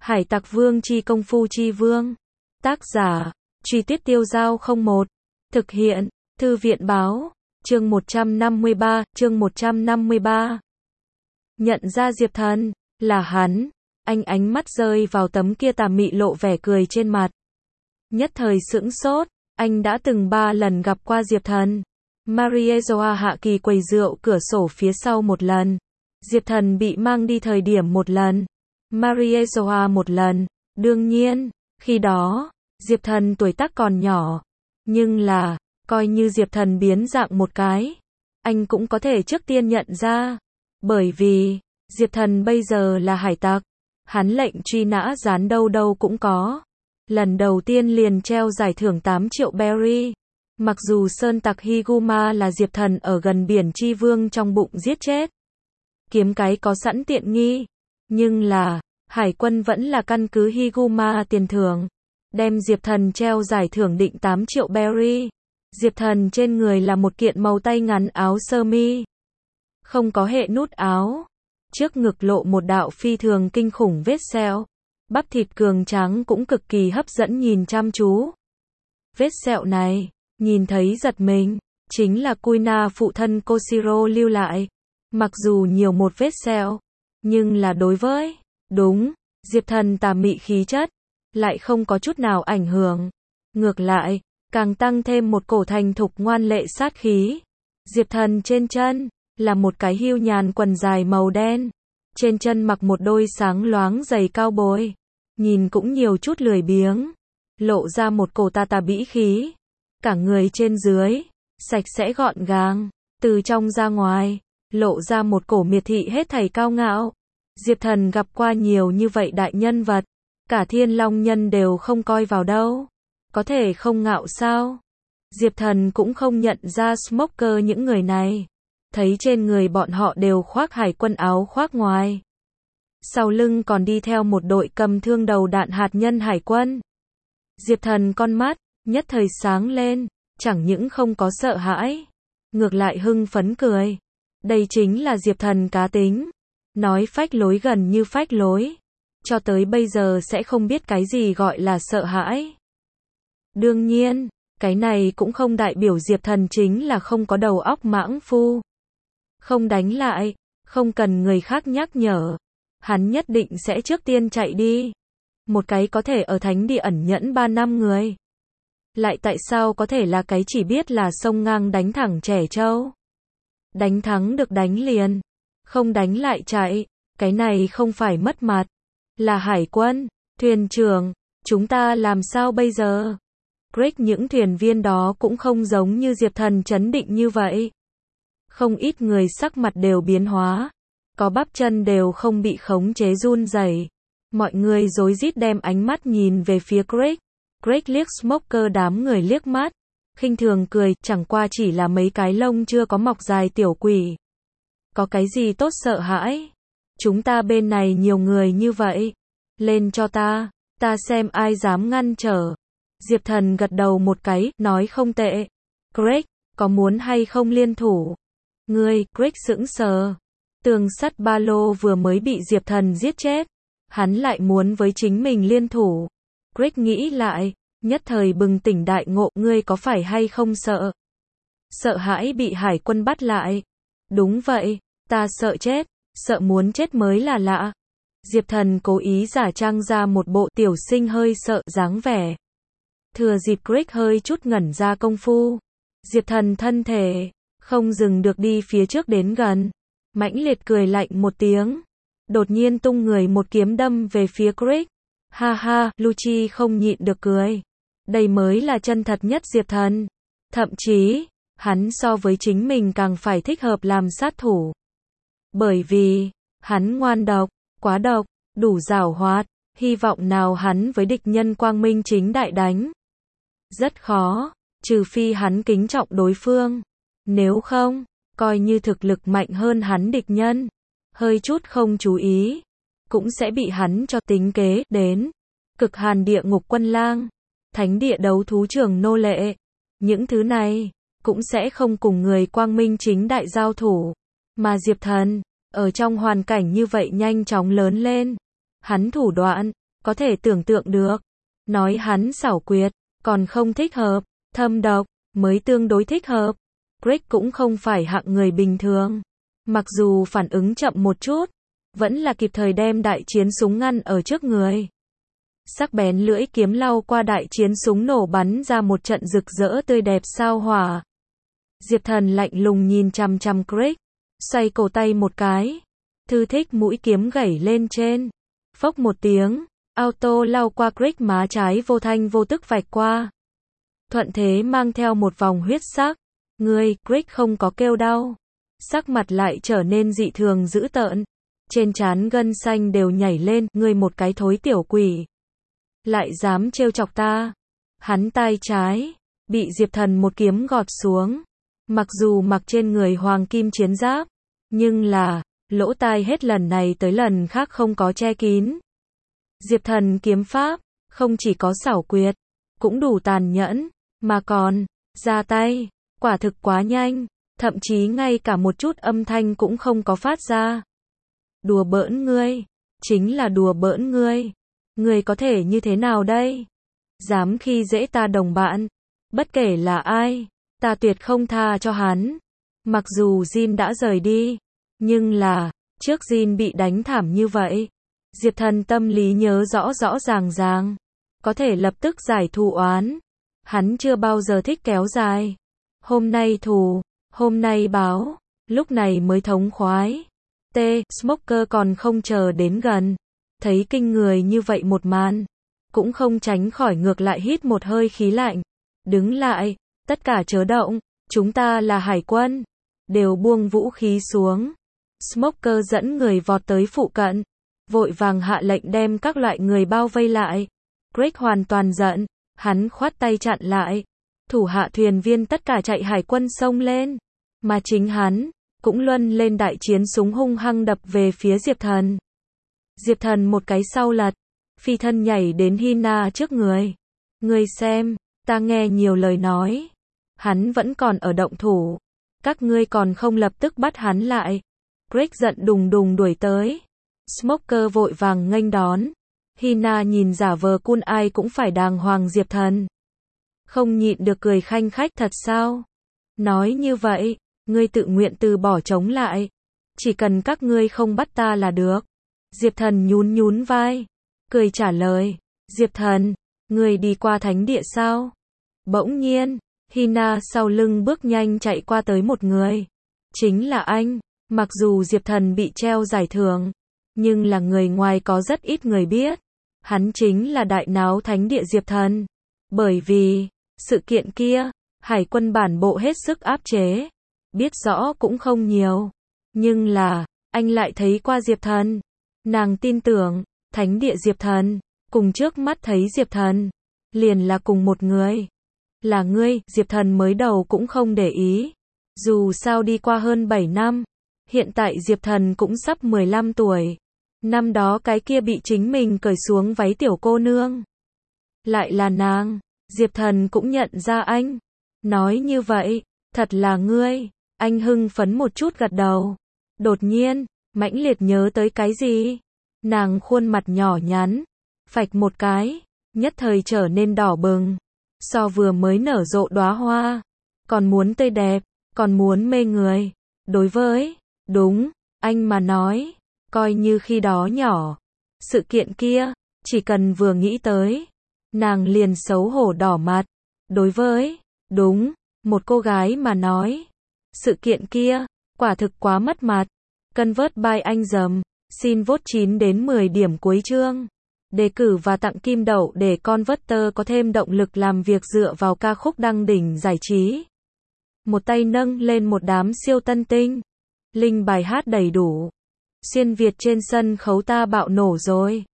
Hải Tặc Vương chi công phu chi vương. Tác giả, Truy Tuyết Tiêu Giao 01. Thực hiện, Thư viện Báo. Chương 153. Nhận ra Diệp Thần, là hắn. Anh ánh mắt rơi vào tấm kia tà mị lộ vẻ cười trên mặt. Nhất thời sững sốt, anh đã từng 3 lần gặp qua Diệp Thần. Mariejoa hạ kỳ quầy rượu cửa sổ phía sau một lần. Diệp Thần bị mang đi thời điểm một lần. Mariejoa một lần. Đương nhiên, khi đó, Diệp Thần tuổi tác còn nhỏ. Nhưng là, coi như Diệp Thần biến dạng một cái, anh cũng có thể trước tiên nhận ra. Bởi vì, Diệp Thần bây giờ là hải tặc. Hắn lệnh truy nã dán đâu đâu cũng có. Lần đầu tiên liền treo giải thưởng 8 triệu berry. Mặc dù sơn tặc Higuma là Diệp Thần ở gần biển Chi Vương trong bụng giết chết. Kiếm cái có sẵn tiện nghi. Nhưng là, Hải quân vẫn là căn cứ Higuma tiền thưởng. Đem Diệp Thần treo giải thưởng định 8 triệu berry. Diệp Thần trên người là một kiện màu tay ngắn áo sơ mi. Không có hệ nút áo. Trước ngực lộ một đạo phi thường kinh khủng vết sẹo. Bắp thịt cường tráng cũng cực kỳ hấp dẫn nhìn chăm chú. Vết sẹo này, nhìn thấy giật mình, chính là Kuina phụ thân Koshiro lưu lại. Mặc dù nhiều một vết sẹo, nhưng là đối với, đúng, Diệp Thần tà mị khí chất, lại không có chút nào ảnh hưởng. Ngược lại, càng tăng thêm một cổ thành thục ngoan lệ sát khí. Diệp Thần trên chân, là một cái hưu nhàn quần dài màu đen. Trên chân mặc một đôi sáng loáng giày cao bồi. Nhìn cũng nhiều chút lười biếng. Lộ ra một cổ tà bĩ khí. Cả người trên dưới, sạch sẽ gọn gàng. Từ trong ra ngoài, lộ ra một cổ miệt thị hết thảy cao ngạo. Diệp Thần gặp qua nhiều như vậy đại nhân vật. Cả Thiên Long Nhân đều không coi vào đâu. Có thể không ngạo sao? Diệp Thần cũng không nhận ra Smoker những người này. Thấy trên người bọn họ đều khoác hải quân áo khoác ngoài. Sau lưng còn đi theo một đội cầm thương đầu đạn hạt nhân hải quân. Diệp Thần con mắt, nhất thời sáng lên, chẳng những không có sợ hãi. Ngược lại hưng phấn cười. Đây chính là Diệp Thần cá tính. Nói phách lối gần như phách lối. Cho tới bây giờ sẽ không biết cái gì gọi là sợ hãi. Đương nhiên, cái này cũng không đại biểu Diệp Thần chính là không có đầu óc mãng phu. Không đánh lại, không cần người khác nhắc nhở. Hắn nhất định sẽ trước tiên chạy đi. Một cái có thể ở thánh địa ẩn nhẫn 3 năm người. Lại tại sao có thể là cái chỉ biết là xông ngang đánh thẳng trẻ trâu. Đánh thắng được đánh liền. Không đánh lại chạy. Cái này không phải mất mặt. Là hải quân, thuyền trưởng, chúng ta làm sao bây giờ? Greg những thuyền viên đó cũng không giống như Diệp Thần trấn định như vậy. Không ít người sắc mặt đều biến hóa. Có bắp chân đều không bị khống chế run rẩy. Mọi người rối rít đem ánh mắt nhìn về phía Greg. Greg liếc Smoker đám người liếc mắt. Khinh thường cười, chẳng qua chỉ là mấy cái lông chưa có mọc dài tiểu quỷ. Có cái gì tốt sợ hãi? Chúng ta bên này nhiều người như vậy. Lên cho ta xem ai dám ngăn trở. Diệp Thần gật đầu một cái, nói không tệ. Greg, có muốn hay không liên thủ? Ngươi, Greg sững sờ. Tường sắt ba lô vừa mới bị Diệp Thần giết chết. Hắn lại muốn với chính mình liên thủ. Greg nghĩ lại, nhất thời bừng tỉnh đại ngộ, ngươi có phải hay không sợ? Sợ hãi bị hải quân bắt lại. Đúng vậy, ta sợ chết, sợ muốn chết mới là lạ. Diệp Thần cố ý giả trang ra một bộ tiểu sinh hơi sợ dáng vẻ. Thừa dịp Greg hơi chút ngẩn ra công phu. Diệp Thần thân thể, không dừng được đi phía trước đến gần. Mãnh liệt cười lạnh một tiếng. Đột nhiên tung người một kiếm đâm về phía Greg. Ha ha, Lucci không nhịn được cười. Đây mới là chân thật nhất Diệp Thần. Thậm chí, hắn so với chính mình càng phải thích hợp làm sát thủ. Bởi vì, hắn ngoan độc, quá độc, đủ giảo hoạt. Hy vọng nào hắn với địch nhân quang minh chính đại đánh. Rất khó, trừ phi hắn kính trọng đối phương. Nếu không, coi như thực lực mạnh hơn hắn địch nhân, hơi chút không chú ý, cũng sẽ bị hắn cho tính kế đến. Cực hàn địa ngục quân lang, thánh địa đấu thú trường nô lệ, những thứ này, cũng sẽ không cùng người quang minh chính đại giao thủ. Mà Diệp Thần, ở trong hoàn cảnh như vậy nhanh chóng lớn lên. Hắn thủ đoạn, có thể tưởng tượng được. Nói hắn xảo quyệt, còn không thích hợp, thâm độc, mới tương đối thích hợp. Greg cũng không phải hạng người bình thường. Mặc dù phản ứng chậm một chút, vẫn là kịp thời đem đại chiến súng ngăn ở trước người. Sắc bén lưỡi kiếm lau qua đại chiến súng nổ bắn ra một trận rực rỡ tươi đẹp sao hỏa. Diệp Thần lạnh lùng nhìn chằm chằm Greg, xoay cổ tay một cái, thư thích mũi kiếm gảy lên trên. Phốc một tiếng, auto lau qua Greg má trái vô thanh vô tức vạch qua. Thuận thế mang theo một vòng huyết sắc. Ngươi, Greg không có kêu đau. Sắc mặt lại trở nên dị thường dữ tợn. Trên trán gân xanh đều nhảy lên, ngươi một cái thối tiểu quỷ. Lại dám trêu chọc ta. Hắn tay trái, bị Diệp Thần một kiếm gọt xuống. Mặc dù mặc trên người hoàng kim chiến giáp, nhưng là, lỗ tai hết lần này tới lần khác không có che kín. Diệp Thần kiếm pháp, không chỉ có xảo quyệt, cũng đủ tàn nhẫn, mà còn, ra tay, quả thực quá nhanh, thậm chí ngay cả một chút âm thanh cũng không có phát ra. Đùa bỡn ngươi, chính là đùa bỡn ngươi. Ngươi có thể như thế nào đây? Dám khi dễ ta đồng bạn, bất kể là ai, ta tuyệt không tha cho hắn. Mặc dù Jin đã rời đi, nhưng là, trước Jin bị đánh thảm như vậy, Diệp Thần tâm lý nhớ rõ rõ ràng ràng, có thể lập tức giải thù oán. Hắn chưa bao giờ thích kéo dài. Hôm nay thù, hôm nay báo, lúc này mới thống khoái. Smoker còn không chờ đến gần, thấy kinh người như vậy một màn, cũng không tránh khỏi ngược lại hít một hơi khí lạnh. Đứng lại, tất cả chớ động, chúng ta là hải quân, đều buông vũ khí xuống. Smoker dẫn người vọt tới phụ cận, vội vàng hạ lệnh đem các loại người bao vây lại. Greg hoàn toàn giận, hắn khoát tay chặn lại. Thủ hạ thuyền viên tất cả chạy hải quân xông lên, mà chính hắn cũng luân lên đại chiến súng hung hăng đập về phía Diệp Thần. Diệp Thần một cái sau lật, phi thân nhảy đến Hina trước người. Ngươi xem, ta nghe nhiều lời nói. Hắn vẫn còn ở động thủ. Các ngươi còn không lập tức bắt hắn lại. Greg giận đùng đùng đuổi tới. Smoker vội vàng nghênh đón. Hina nhìn giả vờ cool ai cũng phải đàng hoàng Diệp Thần. Không nhịn được cười khanh khách thật sao? Nói như vậy, ngươi tự nguyện từ bỏ chống lại. Chỉ cần các ngươi không bắt ta là được. Diệp Thần nhún nhún vai, cười trả lời. Diệp Thần, ngươi đi qua thánh địa sao? Bỗng nhiên, Hina sau lưng bước nhanh chạy qua tới một người. Chính là anh. Mặc dù Diệp Thần bị treo giải thưởng, nhưng là người ngoài có rất ít người biết. Hắn chính là đại náo thánh địa Diệp Thần. Bởi vì, sự kiện kia, hải quân bản bộ hết sức áp chế. Biết rõ cũng không nhiều. Nhưng là, anh lại thấy qua Diệp Thần. Nàng tin tưởng, thánh địa Diệp Thần, cùng trước mắt thấy Diệp Thần, liền là cùng một người. Là ngươi, Diệp Thần mới đầu cũng không để ý. Dù sao đi qua hơn 7 năm, hiện tại Diệp Thần cũng sắp 15 tuổi. Năm đó cái kia bị chính mình cởi xuống váy tiểu cô nương. Lại là nàng, Diệp Thần cũng nhận ra anh. Nói như vậy, thật là ngươi. Anh hưng phấn một chút gật đầu. Đột nhiên, mãnh liệt nhớ tới cái gì? Nàng khuôn mặt nhỏ nhắn, phạch một cái, nhất thời trở nên đỏ bừng. So vừa mới nở rộ đóa hoa, còn muốn tươi đẹp, còn muốn mê người. Đối với, đúng, anh mà nói, coi như khi đó nhỏ, sự kiện kia, chỉ cần vừa nghĩ tới, nàng liền xấu hổ đỏ mặt. Đối với, đúng, một cô gái mà nói, sự kiện kia, quả thực quá mất mặt. Convert by anh dầm, xin vote 9 đến 10 điểm cuối chương. Đề cử và tặng kim đậu để Converter có thêm động lực làm việc dựa vào ca khúc đăng đỉnh giải trí. Một tay nâng lên một đám siêu tân tinh. Link bài hát đầy đủ. Xuyên Việt trên sân khấu ta bạo nổ rồi.